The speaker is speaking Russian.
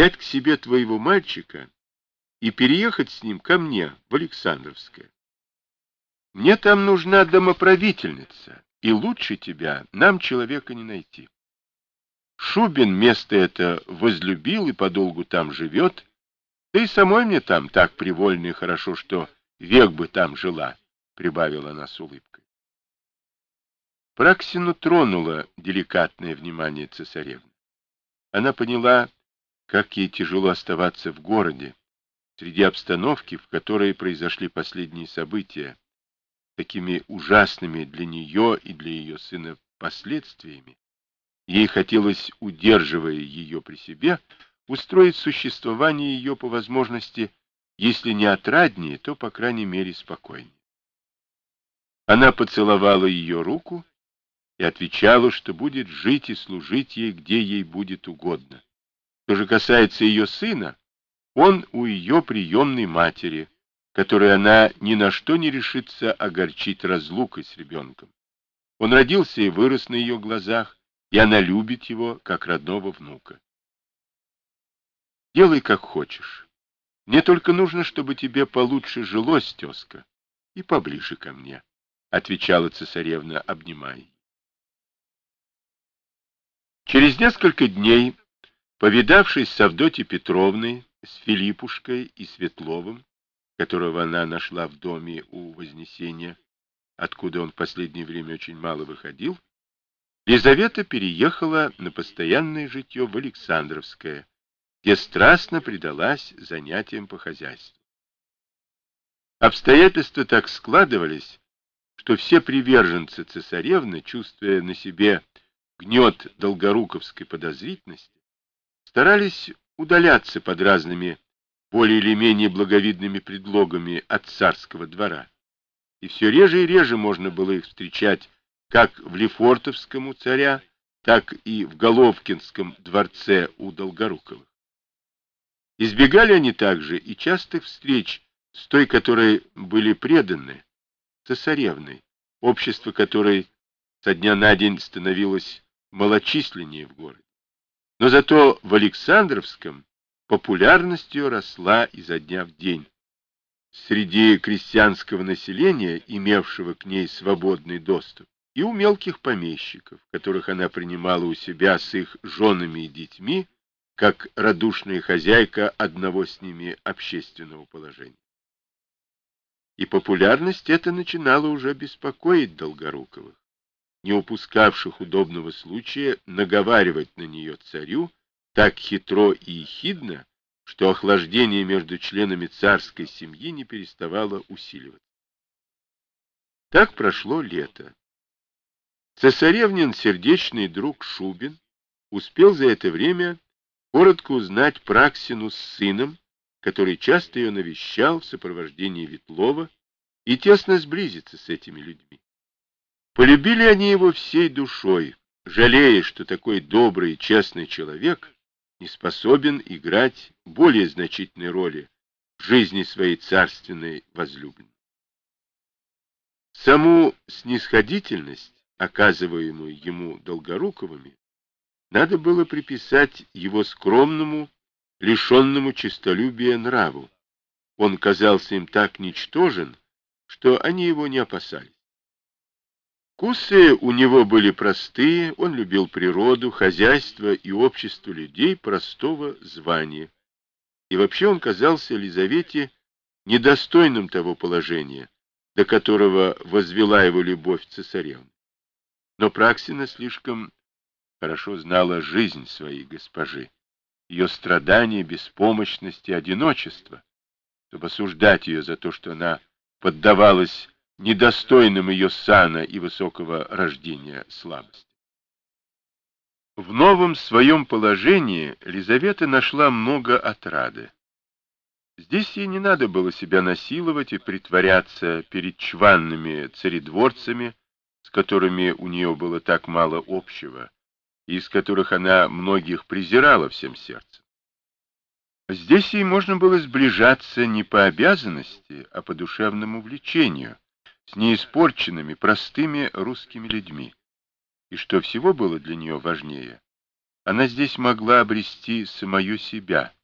взять к себе твоего мальчика и переехать с ним ко мне в Александровское. Мне там нужна домоправительница, и лучше тебя нам человека не найти. Шубин место это возлюбил и подолгу там живет, да и самой мне там так привольно и хорошо, что век бы там жила, — прибавила она с улыбкой. Праксину тронуло деликатное внимание цесаревны. Она поняла, как ей тяжело оставаться в городе, среди обстановки, в которой произошли последние события, такими ужасными для нее и для ее сына последствиями. Ей хотелось, удерживая ее при себе, устроить существование ее по возможности, если не отраднее, то, по крайней мере, спокойнее. Она поцеловала ее руку и отвечала, что будет жить и служить ей, где ей будет угодно. Что же касается ее сына, он у ее приемной матери, которой она ни на что не решится огорчить разлукой с ребенком. Он родился и вырос на ее глазах, и она любит его, как родного внука. Делай, как хочешь. Мне только нужно, чтобы тебе получше жилось, тезка, и поближе ко мне, — отвечала цесаревна, обнимая. Через несколько дней, повидавшись с Авдотьей Петровной, с Филиппушкой и Светловым, которого она нашла в доме у Вознесения, откуда он в последнее время очень мало выходил, Лизавета переехала на постоянное житье в Александровское, где страстно предалась занятиям по хозяйству. Обстоятельства так складывались, что все приверженцы цесаревны, чувствуя на себе гнет долгоруковской подозрительности, старались удаляться под разными более или менее благовидными предлогами от царского двора. И все реже и реже можно было их встречать как в Лефортовском у царя, так и в Головкинском дворце у Долгоруковых. Избегали они также и частых встреч с той, которой были преданы, цесаревной, общество которой со дня на день становилось малочисленнее в городе. Но зато в Александровском популярность ее росла изо дня в день. Среди крестьянского населения, имевшего к ней свободный доступ, и у мелких помещиков, которых она принимала у себя с их женами и детьми, как радушная хозяйка одного с ними общественного положения. И популярность эта начинала уже беспокоить Долгоруковых, не упускавших удобного случая наговаривать на нее царю так хитро и ехидно, что охлаждение между членами царской семьи не переставало усиливаться. Так прошло лето. Цесаревнин сердечный друг Шубин успел за это время коротко узнать Праксину с сыном, который часто ее навещал в сопровождении Ветлова, и тесно сблизиться с этими людьми. Полюбили они его всей душой, жалея, что такой добрый и честный человек не способен играть более значительной роли в жизни своей царственной возлюбленной. Саму снисходительность, оказываемую ему Долгоруковыми, надо было приписать его скромному, лишенному честолюбия нраву. Он казался им так ничтожен, что они его не опасались. Вкусы у него были простые, он любил природу, хозяйство и общество людей простого звания. И вообще он казался Лизавете недостойным того положения, до которого возвела его любовь цесаревна. Но Праксина слишком хорошо знала жизнь своей госпожи, ее страдания, беспомощность и одиночество, чтобы осуждать ее за то, что она поддавалась недостойным ее сана и высокого рождения слабости. В новом своем положении Лизавета нашла много отрады. Здесь ей не надо было себя насиловать и притворяться перед чванными царедворцами, с которыми у нее было так мало общего, и из которых она многих презирала всем сердцем. Здесь ей можно было сближаться не по обязанности, а по душевному влечению, с неиспорченными, простыми русскими людьми. И что всего было для нее важнее, Она здесь могла обрести самую себя,